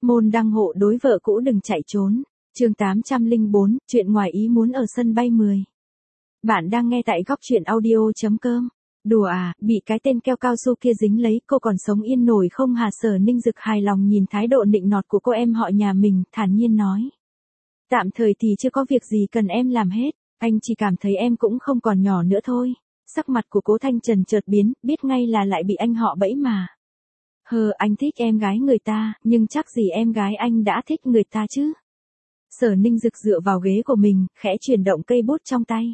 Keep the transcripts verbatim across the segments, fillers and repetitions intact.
Môn đăng hộ đối vợ cũ đừng chạy trốn. Chương tám trăm lẻ bốn, chuyện ngoài ý muốn ở sân bay mười. Bạn đang nghe tại góc truyện audio chấm com. Đùa à, bị cái tên keo cao su kia dính lấy, cô còn sống yên nổi không hả? Sở Ninh Dực hài lòng nhìn thái độ nịnh nọt của cô em họ nhà mình, thản nhiên nói. Tạm thời thì chưa có việc gì cần em làm hết, anh chỉ cảm thấy em cũng không còn nhỏ nữa thôi. Sắc mặt của Cố Thanh Trần chợt biến, biết ngay là lại bị anh họ bẫy mà. Hờ, anh thích em gái người ta, nhưng chắc gì em gái anh đã thích người ta chứ. Sở Ninh Dực dựa vào ghế của mình, khẽ chuyển động cây bút trong tay.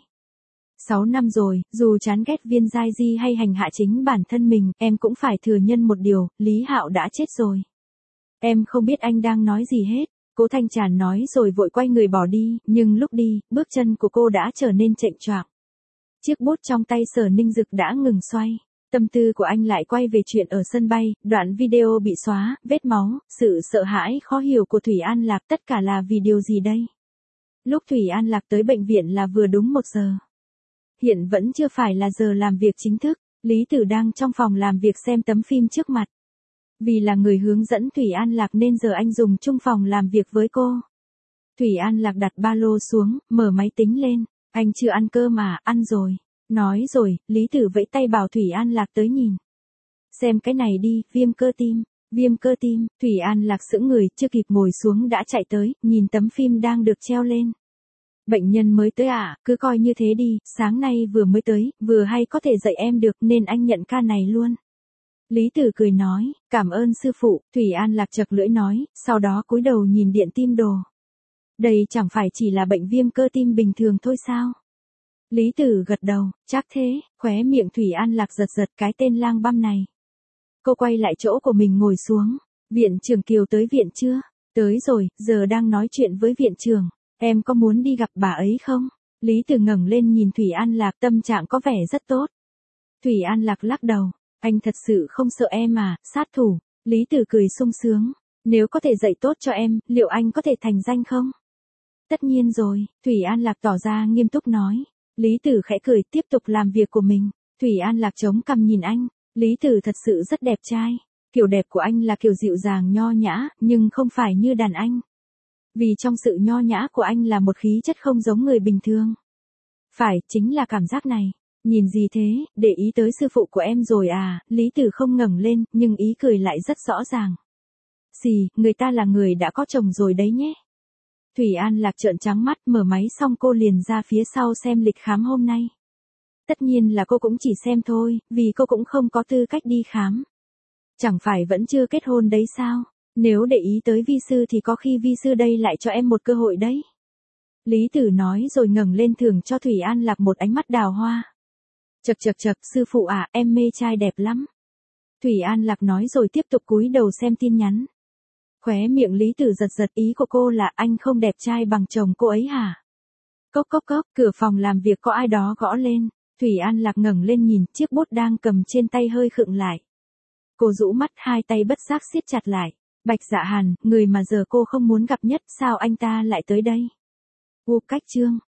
Sáu năm rồi, dù chán ghét Viên Giai Di hay hành hạ chính bản thân mình, em cũng phải thừa nhận một điều, Lý Hạo đã chết rồi. Em không biết anh đang nói gì hết, Cố Thanh Tràn nói rồi vội quay người bỏ đi, nhưng lúc đi, bước chân của cô đã trở nên chệch choạng. Chiếc bút trong tay Sở Ninh Dực đã ngừng xoay. Tâm tư của anh lại quay về chuyện ở sân bay, đoạn video bị xóa, vết máu, sự sợ hãi khó hiểu của Thủy An Lạc, tất cả là vì điều gì đây? Lúc Thủy An Lạc tới bệnh viện là vừa đúng một giờ. Hiện vẫn chưa phải là giờ làm việc chính thức, Lý Tử đang trong phòng làm việc xem tấm phim trước mặt. Vì là người hướng dẫn Thủy An Lạc nên giờ anh dùng chung phòng làm việc với cô. Thủy An Lạc đặt ba lô xuống, mở máy tính lên, anh chưa ăn cơm mà, ăn rồi. Nói rồi, Lý Tử vẫy tay bảo Thủy An Lạc tới nhìn. Xem cái này đi, viêm cơ tim, viêm cơ tim, Thủy An Lạc sững người, chưa kịp ngồi xuống đã chạy tới, nhìn tấm phim đang được treo lên. Bệnh nhân mới tới à, cứ coi như thế đi, sáng nay vừa mới tới, vừa hay có thể dạy em được nên anh nhận ca này luôn. Lý Tử cười nói, cảm ơn sư phụ, Thủy An Lạc chật lưỡi nói, sau đó cúi đầu nhìn điện tim đồ. Đây chẳng phải chỉ là bệnh viêm cơ tim bình thường thôi sao? Lý Tử gật đầu, chắc thế, khóe miệng Thủy An Lạc giật giật cái tên lang băm này. Cô quay lại chỗ của mình ngồi xuống, viện trưởng Kiều tới viện chưa? Tới rồi, giờ đang nói chuyện với viện trưởng, em có muốn đi gặp bà ấy không? Lý Tử ngẩng lên nhìn Thủy An Lạc, tâm trạng có vẻ rất tốt. Thủy An Lạc lắc đầu, anh thật sự không sợ em à, sát thủ. Lý Tử cười sung sướng, nếu có thể dạy tốt cho em, liệu anh có thể thành danh không? Tất nhiên rồi, Thủy An Lạc tỏ ra nghiêm túc nói. Lý Tử khẽ cười tiếp tục làm việc của mình. Thủy An Lạc chống cằm nhìn anh. Lý Tử thật sự rất đẹp trai. Kiểu đẹp của anh là kiểu dịu dàng nho nhã, nhưng không phải như đàn anh. Vì trong sự nho nhã của anh là một khí chất không giống người bình thường. Phải, chính là cảm giác này. Nhìn gì thế, để ý tới sư phụ của em rồi à? Lý Tử không ngẩng lên, nhưng ý cười lại rất rõ ràng. Xì, người ta là người đã có chồng rồi đấy nhé. Thủy An Lạc trợn trắng mắt, mở máy xong cô liền ra phía sau xem lịch khám hôm nay. Tất nhiên là cô cũng chỉ xem thôi, vì cô cũng không có tư cách đi khám. Chẳng phải vẫn chưa kết hôn đấy sao? Nếu để ý tới vi sư thì có khi vi sư đây lại cho em một cơ hội đấy. Lý Tử nói rồi ngẩng lên thưởng cho Thủy An Lạc một ánh mắt đào hoa. Chật chật chật, sư phụ à, em mê trai đẹp lắm. Thủy An Lạc nói rồi tiếp tục cúi đầu xem tin nhắn. Khóe miệng Lý Tử giật giật, ý của cô là anh không đẹp trai bằng chồng cô ấy hả? Cốc cốc cốc, cửa phòng làm việc có ai đó gõ lên. Thủy An Lạc ngẩng lên nhìn, chiếc bút đang cầm trên tay hơi khựng lại. Cô rũ mắt, hai tay bất giác siết chặt lại. Bạch Dạ Hàn, người mà giờ cô không muốn gặp nhất, sao anh ta lại tới đây? U cách chương,